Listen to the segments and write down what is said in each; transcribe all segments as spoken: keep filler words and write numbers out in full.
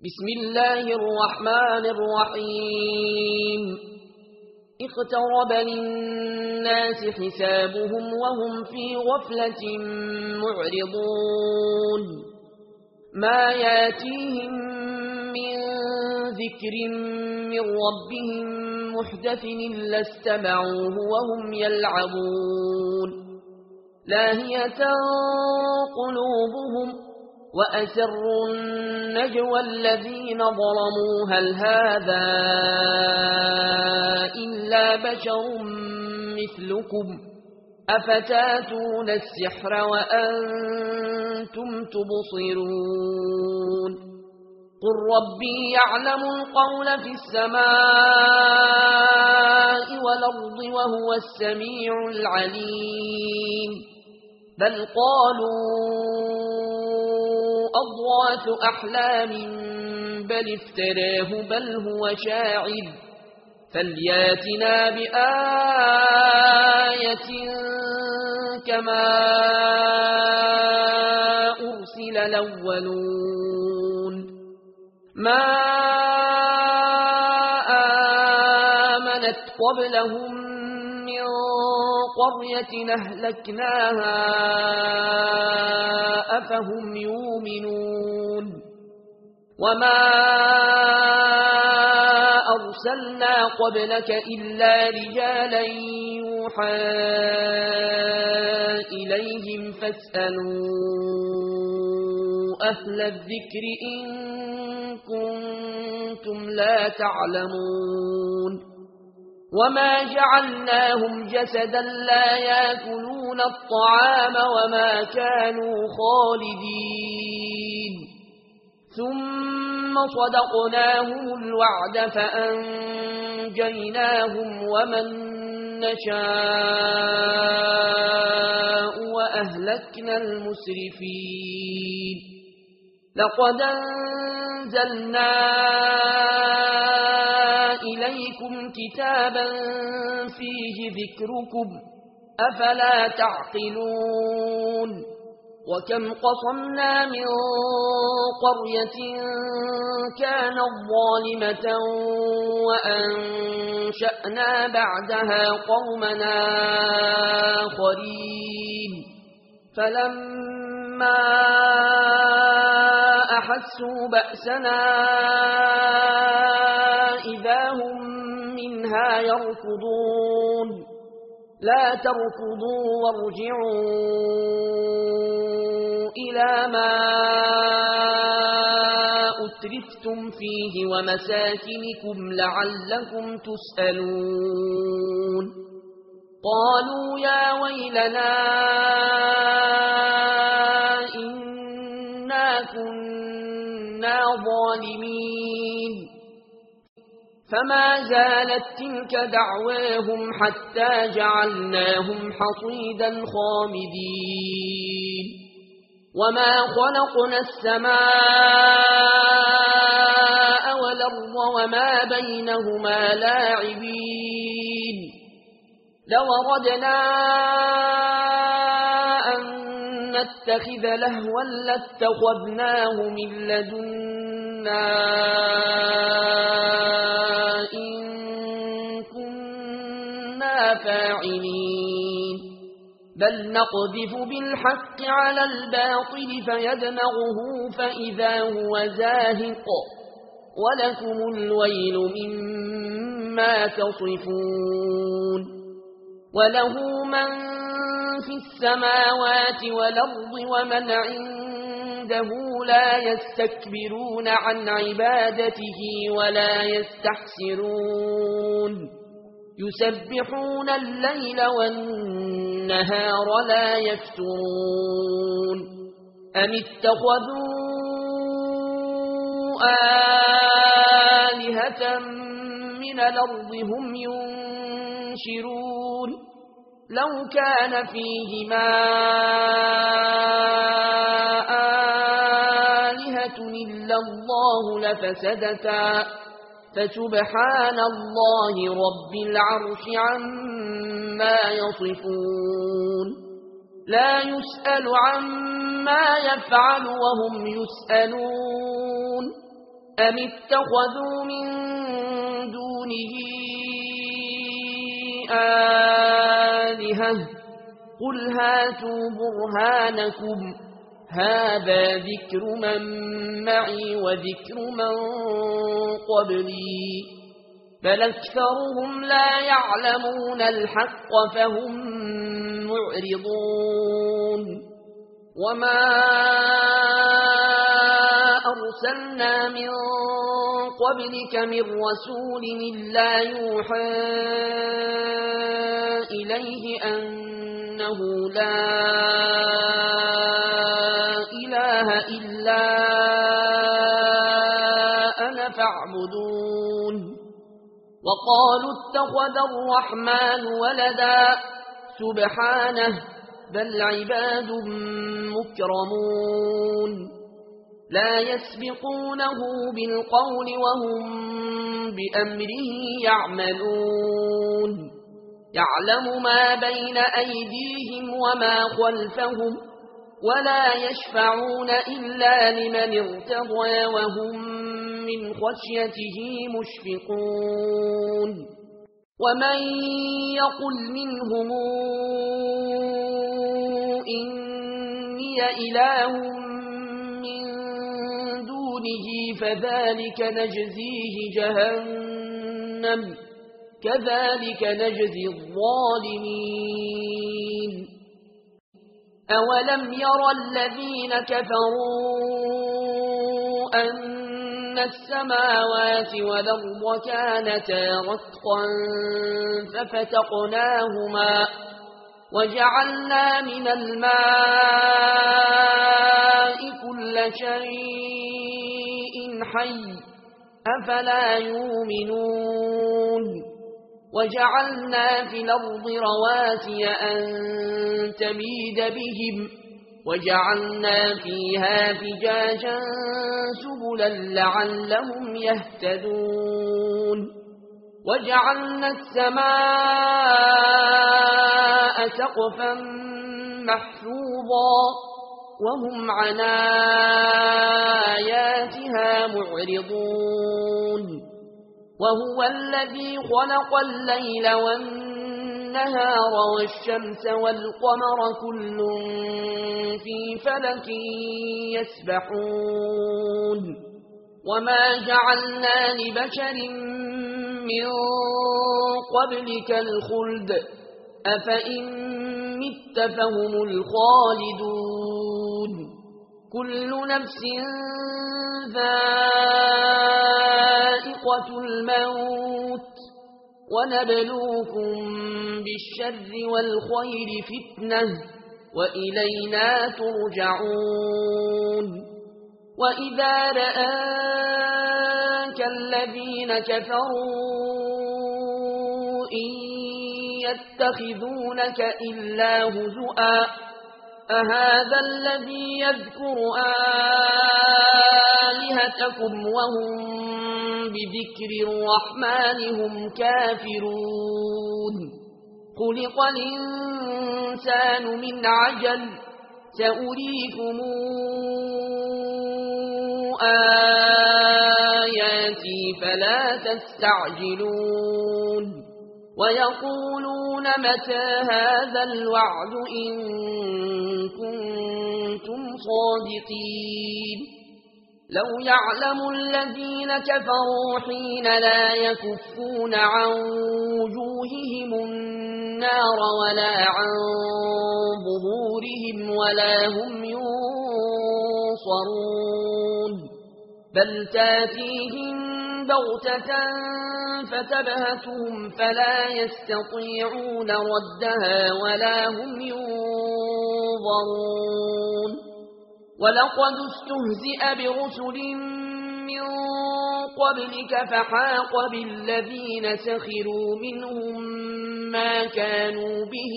بسم الله الرحمن الرحيم اقترب للناس حسابهم وهم في غفلة معرضون ما ياتيهم من ذكر من ربهم محدث إلا استمعوه وهم يلعبون لاهية قلوبهم وأسروا النجوى الذين ظلموا هل هذا إلا بشر مثلكم أفتاتون السحر وأنتم تبصرون قل ربي يعلم القول في السماء والأرض وهو السميع العليم بل قالوا أضغاث أحلام بل افتراه بل هو شاعر فلياتنا بآية كما أرسل الأولون ما آمنت قبلهم من قرية أهلكناها أفهم يؤمنون وما أرسلنا قبلك إلا رجالا يوحى إليهم فاسألوا أهل الذكر إن كنتم لا تعلمون وما جعلناهم جسدا لا يأكلون الطعام وما كانوا خالدين ثم صدقناهم الوعد فأنجيناهم ومن نشاء وأهلكنا المسرفين لقد أنزلنا إليكم كتابا فيه ذكركم أفلا تعقلون وكم قصمنا من قرية كانت ظالمة وأنشأنا بعدها قومنا آخرين فلما أحسوا بأسنا إذا هم منها يركضون لا تركضوا وارجعوا إلى ما أترفتم فيه ومساكنكم لعلكم تسألون قالوا يا ويلنا إنا كنا ظالمين فما زالت تلك دعواهم حتى جعلناهم حصيدا خامدين وما خلقنا السماء والأرض وما بينهما لاعبين لو أردنا أن نتخذ لهوا لاتخذناه من لدنا إن كنا فاعلين بل نقذف بالحق على الباطل فيدمغه فإذا هو زاهق ولكم الويل مما تصفون وله من في السماوات والأرض ومن عنده لا يستكبرون عن عبادته ولا يستحسرون يسبحون الليل والنهار لا يفترون أم اتخذوا آلهة من الأرض هم ينشرون لو كان فيهما آلهة إلا الله لفسدتا فسبحان الله رب العرش عما يصفون لا يسأل عما يفعل وهم يسألون أم اتخذوا من دونه آلهة قل هاتوا برهانكم هذا ذكر من معي وذكر من قبلي بل أكثرهم لا يعلمون الحق فهم معرضون وما أرسلنا من قبلك من رسول إلا يوحى إليه أنه لا إله إلا أنا فاعبدون وقالوا اتخذ الرحمن ولدا سبحانه بل عباد مكرمون لا يسبقونه بالقول وهم بأمره يعملون يعلم ما بين أيديهم وما خلفهم ولا يشفعون إلا لمن ارتضى وهم من خشيته مشفقون ومن يقل منهم إني إله من دونه فذلك نجزيه جهنم كذلك نجزي الظالمين أولم يرى الذين كفروا أن السماوات والأرض كانتا رتقا ففتقناهما وجعلنا من الماء كل شيء حي أفلا يؤمنون وجعلنا في الأرض رواسي أن تميد بهم وجعلنا فيها فجاجا سبلا لعلهم يهتدون وجعلنا السماء سقفا محفوظا وهم عن آياتها معرضون وهو الذي خلق الليل والنهار والشمس والقمر كل في فلك يسبحون وما جعلنا لبشر من قبلك الخلد أفإن مت فهم الخالدون كل نفس ذائقة الموت ونبلوكم بالشر والخير فتنة وإلينا ترجعون وإذا رآك الذين كفروا إن يتخذونك إلا هزؤا أهذا الذي يذكر آلهتكم وهم بذكر الرحمن هم كافرون خلق الإنسان من عجل سأريكم آياتي فلا تستعجلون ويقولون متى هذا الوعد إن كنتم صادقين لو يعلم الذين كفروا حين لا يكفون عن وجوههم النار ولا عن ظهورهم ولا هم ينصرون بل تاتيهم بغتة فتبهتهم فلا يستطيعون ردها ولا هم ينظرون ولقد استهزئ برسل من قبلك فحاق بالذين سخروا منهم ما كانوا به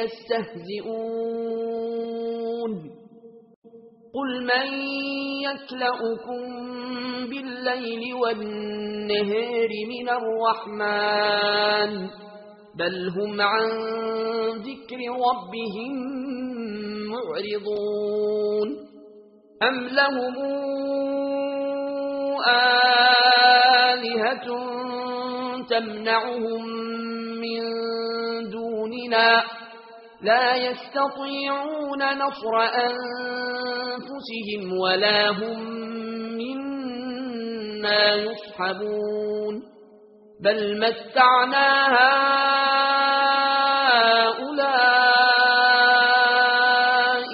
يستهزئون قل من يكلؤكم بالليل والنهار من الرحمن بل هم عن ذكر ربهم معرضون أم لهم آلهة تمنعهم من دوننا لا يستطيعون نصر أنفسهم ولا هم منا يصحبون بل متعنا هؤلاء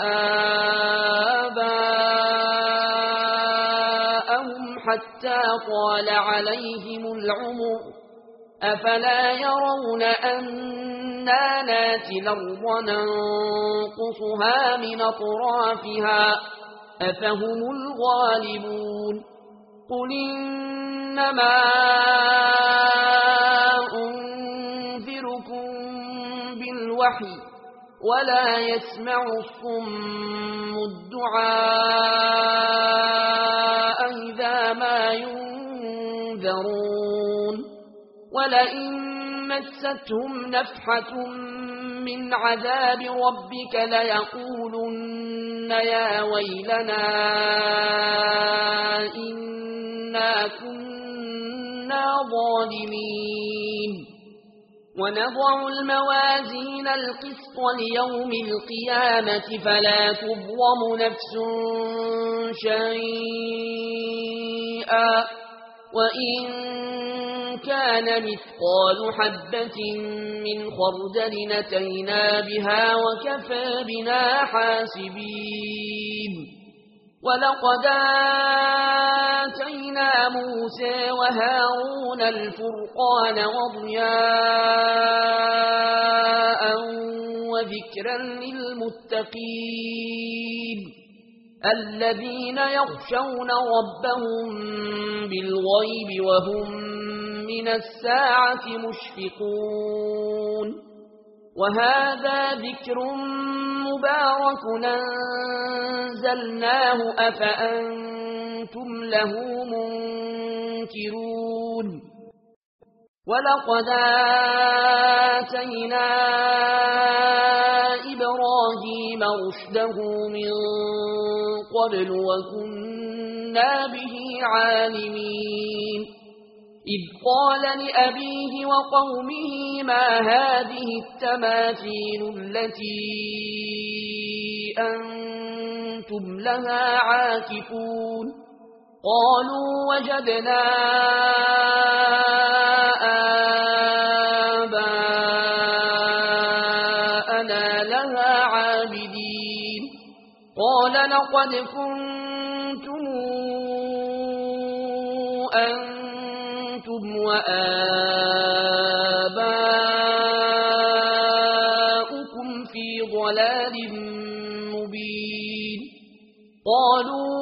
وآباءهم حتى طال عليهم العمر أفلا يرون أنا ناتي الأرض ننقصها من أطرافها أفهم الغالبون قل إنما أنذركم بالوحي ولا يسمع الصم الدعاء إذا ما ينذرون ولئن مستهم نفحة من عذاب ربك ليقولن يا ويلنا إنا كنا ظالمين ونضع الموازين القسط ليوم القيامة فلا تظلم نفس شيئا وإن كان مثقال حبة من خردل أتينا بها وكفى بنا حاسبين ولقد آتينا موسى وهارون الفرقان وضياء وذكرا للمتقين الذين يخشون ربهم بالغيب وهم من الساعة مشفقون وهذا ذكر مبارك أنزلناه أفأنتم له منكرون ولقد آتينا إبراهيم رشده من قبل وكنا به عالمين إذ قال لأبيه وقومه ما هذه التماثيل التي أنتم لها عاكفون قالوا وجدنا آباءنا لها عابدين قال لقد كنتم أنتم وآباؤكم في ضلال مبين قالوا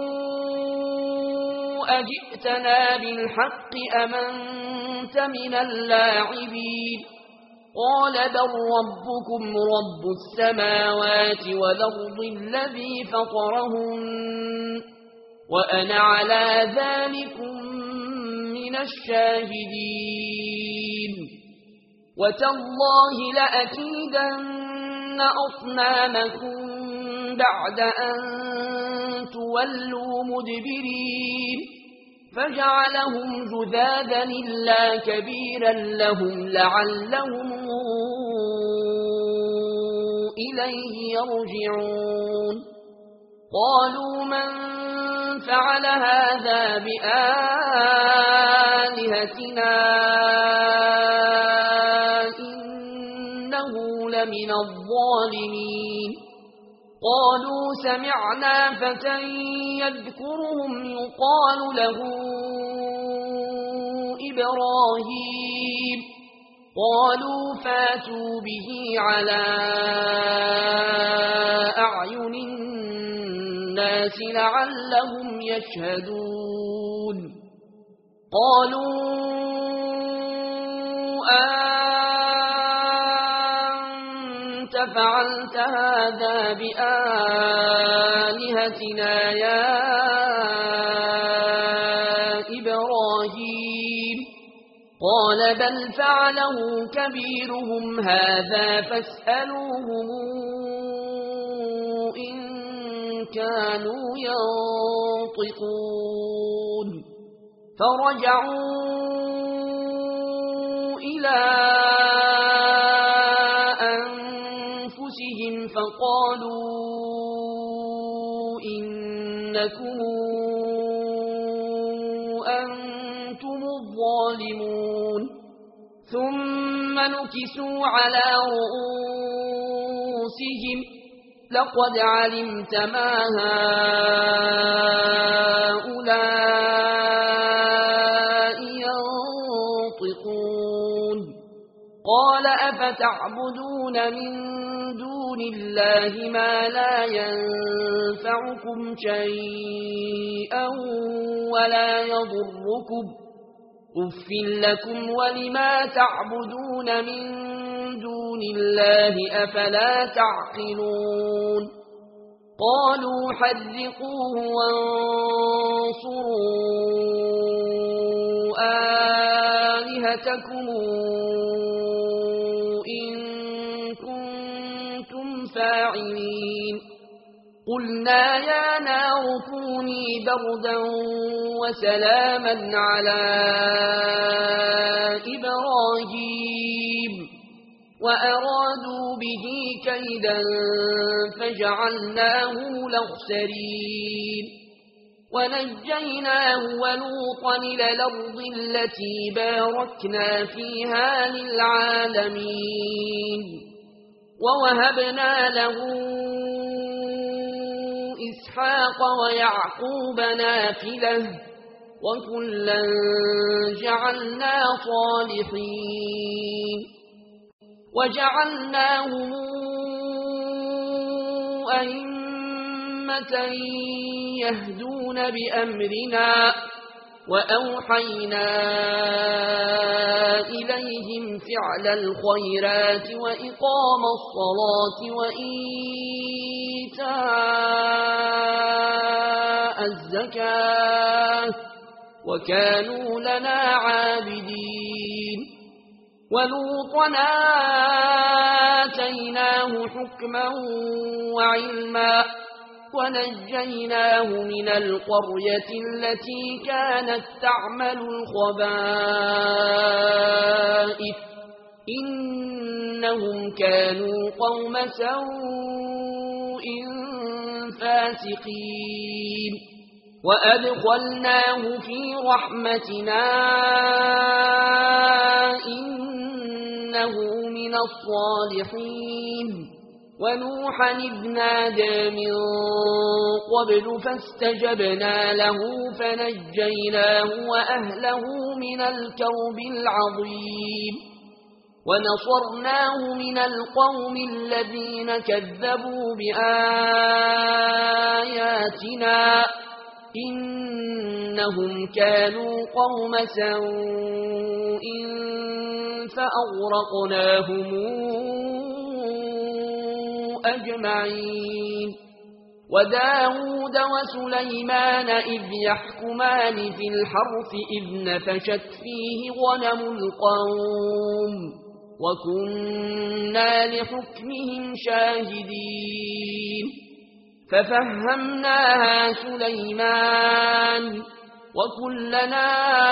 أجئتنا بالحق أم أنت من اللاعبين قال بل ربكم رب السماوات والأرض الذي فطرهن وأنا على ذلكم من الشاهدين وتالله لأكيدن أصنامكم بعد أن تولوا مدبرين فجعلهم جذاذا إلا كبيرا لهم لعلهم إليه يرجعون قالوا من فعل هذا بآلهتنا إنه لمن الظالمين قالوا سمعنا فتى يذكرهم يقال له إبراهيم قالوا فاتوا به على أعين الناس لعلهم يشهدون قالوا أنت فعلت هذا بآلهتنا يا إبراهيم قال بل فعله كبيرهم هذا فاسألوهم إن كانوا ينطقون فرجعوا إلى أنفسهم فقالوا إنكم أنتم الظالمون ثم نكسوا على رؤوسهم لقد علمت ما هؤلاء ينطقون قال أفتعبدون من دون الله ما لا ينفعكم شيئا ولا يضركم أف لكم ولما تعبدون من دون الله أفلا تعقلون قالوا حرقوه وانصروا آلهتكم إن كنتم فاعلين قلنا يا نار كوني بردا وسلاما على إبراهيم وأرادوا به كيدا فجعلناه الأخسرين ونجيناه ولوطا إلى الأرض التي باركنا فيها للعالمين ووهبنا له إسحاق ويعقوب نافلة وكلا جعلنا صالحين وجعلناهم أئمة يهدون بأمرنا وأوحينا إليهم فعل الخيرات وإقام الصلاة وإيتاء الزكاة وكانوا لنا عابدين ولوطا آتيناه حكما وعلما ونجيناه من القرية التي كانت تعمل الخبائث إنهم كانوا قوم سوء فاسقين وأدخلناه في رحمتنا إنه من الصالحين ونوحا إذ نادى من قبل فاستجبنا له فنجيناه وأهله من الكرب العظيم ونصرناه من القوم الذين كذبوا بآياتنا إنهم كانوا قوم سوء فأغرقناهم أجمعين وداود وسليمان إذ يحكمان في الحرث إذ نفشت فيه غنم القوم وكنا لحكمهم شاهدين ففهمناها سليمان وكلنا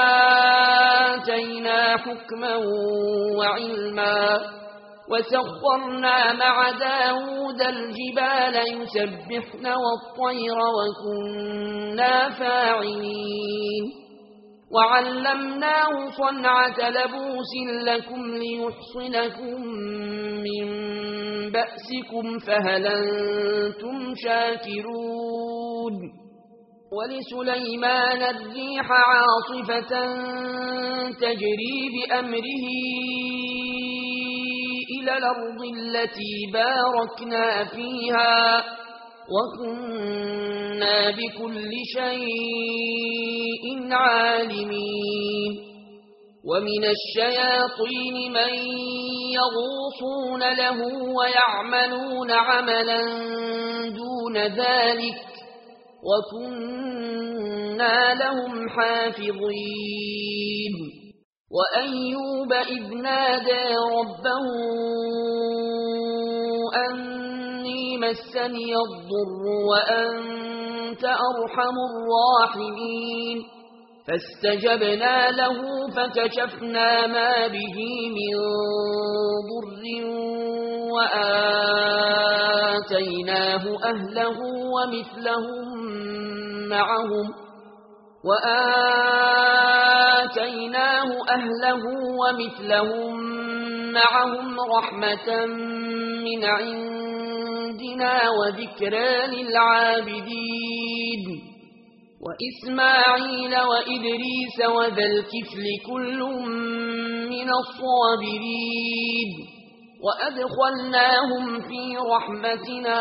آتينا حكما وعلما وسخرنا مع داود الجبال يسبحن والطير وكنا فاعلين وعلمناه صنعة لبوس لكم ليحصنكم من بأسكم فهل أنتم شاكرون ولسليمان الريح عاصفة تجري بأمره إلى الأرض التي باركنا فيها وكنا بكل شيء عالمين ومن الشياطين من يغوصون له ويعملون عملا دون ذلك وكنا لهم حافظين وأيوب إذ نادى ربه أني مسني الضر وأنت أرحم الراحمين فاستجبنا له فكشفنا ما به من ضر وآتيناه أهله ومثلهم معهم وآتيناه أهله ومثلهم معهم رحمة من عندنا وذكرى للعابدين وإسماعيل وإدريس وذا الكفل كل من الصابرين وأدخلناهم في رحمتنا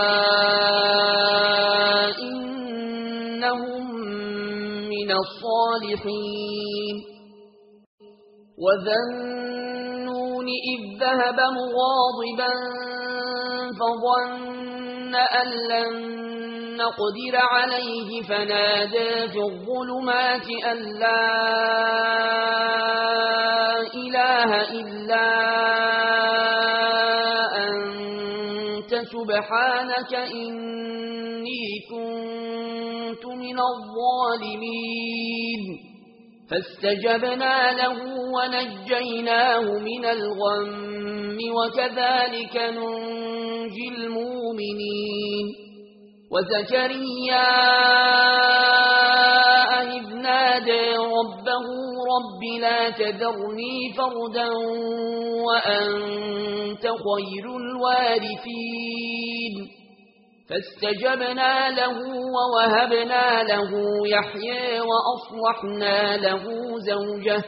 إنهم من الصالحين وذا النون إذ ذهب مغاضبا فظن أن لن نقدر عليه فنادى في الظلمات أن لا إله إلا أنت سبحانك إني كنت من الظالمين فاستجبنا له ونجيناه من الغم وكذلك ننجي المؤمنين وزكريا إذ نادى ربه رب لا تذرني فردا وأنت خير الوارثين فاستجبنا له ووهبنا له يحيى وأصلحنا له زوجه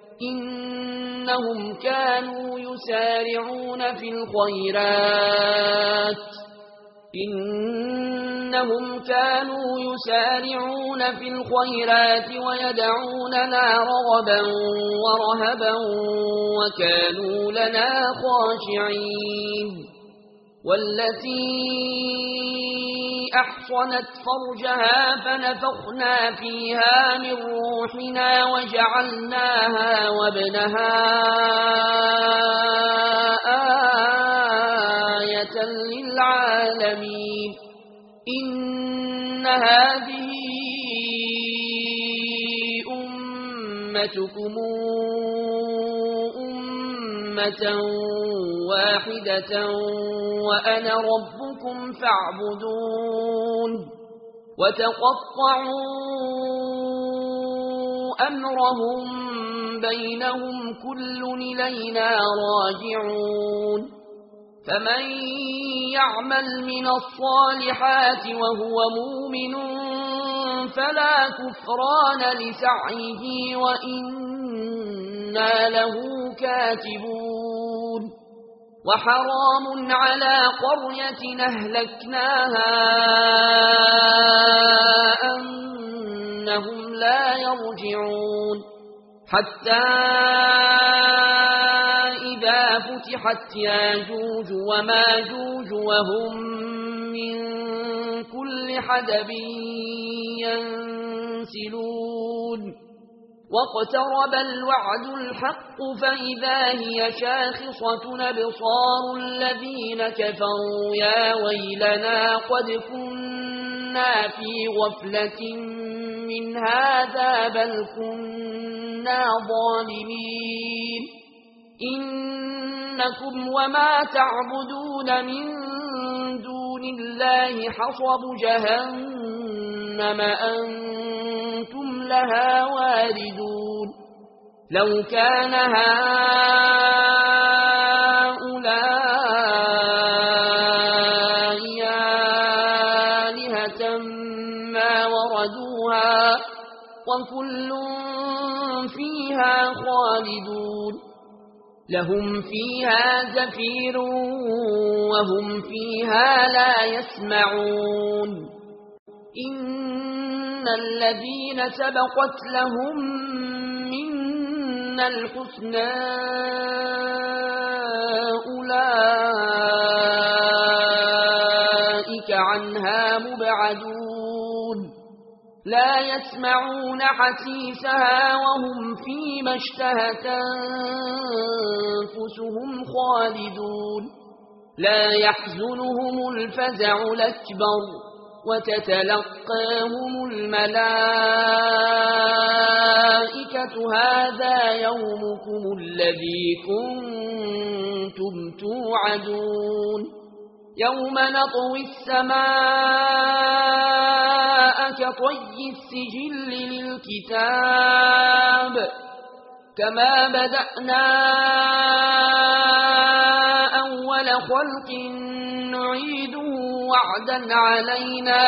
إنهم كانوا يسارعون في الخيرات إنهم كانوا يسارعون في الخيرات ويدعوننا رغبا ورهبا وكانوا لنا خاشعين والتي أحصنت فرجها فنفخنا فيها من روحنا وجعلناها وابنها آية للعالمين إن هذه أمتكم أمة واحدة وأنا ربكم فاعبدون وتقطعوا أمرهم بينهم كل إلينا راجعون فمن يعمل من الصالحات وهو مؤمن فلا كفران لسعيه وإنا له كاتبون وحرام على قرية أهلكناها أنهم لا يرجعون حتى إذا فتحت ياجوج وماجوج وهم من كل حدب ينسلون واقترب الوعد الحق فإذا هي شاخصة أبصار الذين كفروا يا ويلنا قد كنا في غفلة من هذا بل كنا ظالمين إنكم وما تعبدون من دون الله حصب جهنم أنتم لها واردون لو كان هؤلاء آلهة ما وردوها وكل فيها خالدون لهم فيها زفير وهم فيها لا يسمعون إن الذين سبقت لهم منا الحسنى أولئك عنها مبعدون لا يسمعون حسيسها وهم فيما اشتهت أنفسهم خالدون لا يحزنهم الفزع الأكبر وتتلقاهم الملائكة هذا يومكم الذي كنتم توعدون يوم نطوي السماء كطي السجل للكتاب كما بدأنا أول خلق نعيده وعدا علينا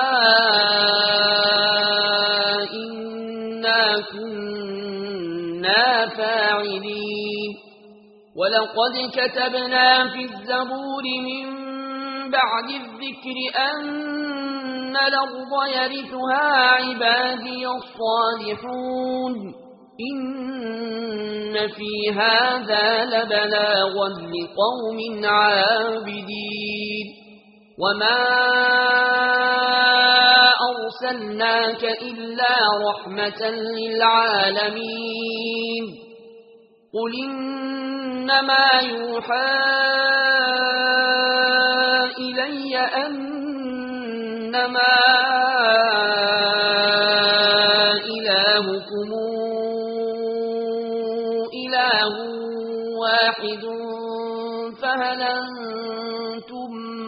إنا كنا فاعلين ولقد كتبنا في الزبور من بعد الذكر أن الأرض يرثها عبادي الصالحون إن في هذا لبلاغا لقوم عابدين وما أرسلناك إلا رحمة للعالمين قل إنما يوحى إلي أنما إلهكم إله واحد فهل أنتم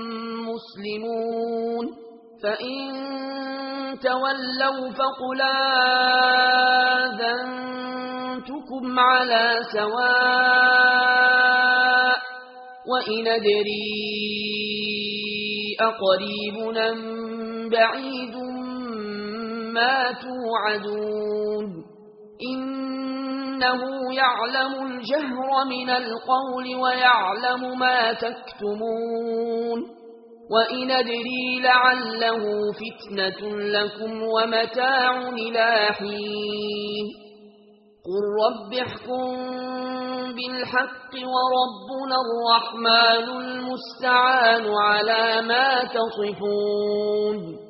مسلمون فإن تولوا فقل آذنتكم على سواء وإن أدري أقريب أم بعيد ما توعدون إنه يعلم الجهر من القول ويعلم ما تكتمون وإن أدري لعله فتنة لكم ومتاع إلى حين قل رب احكم بالحق وربنا الرحمن المستعان على ما تصفون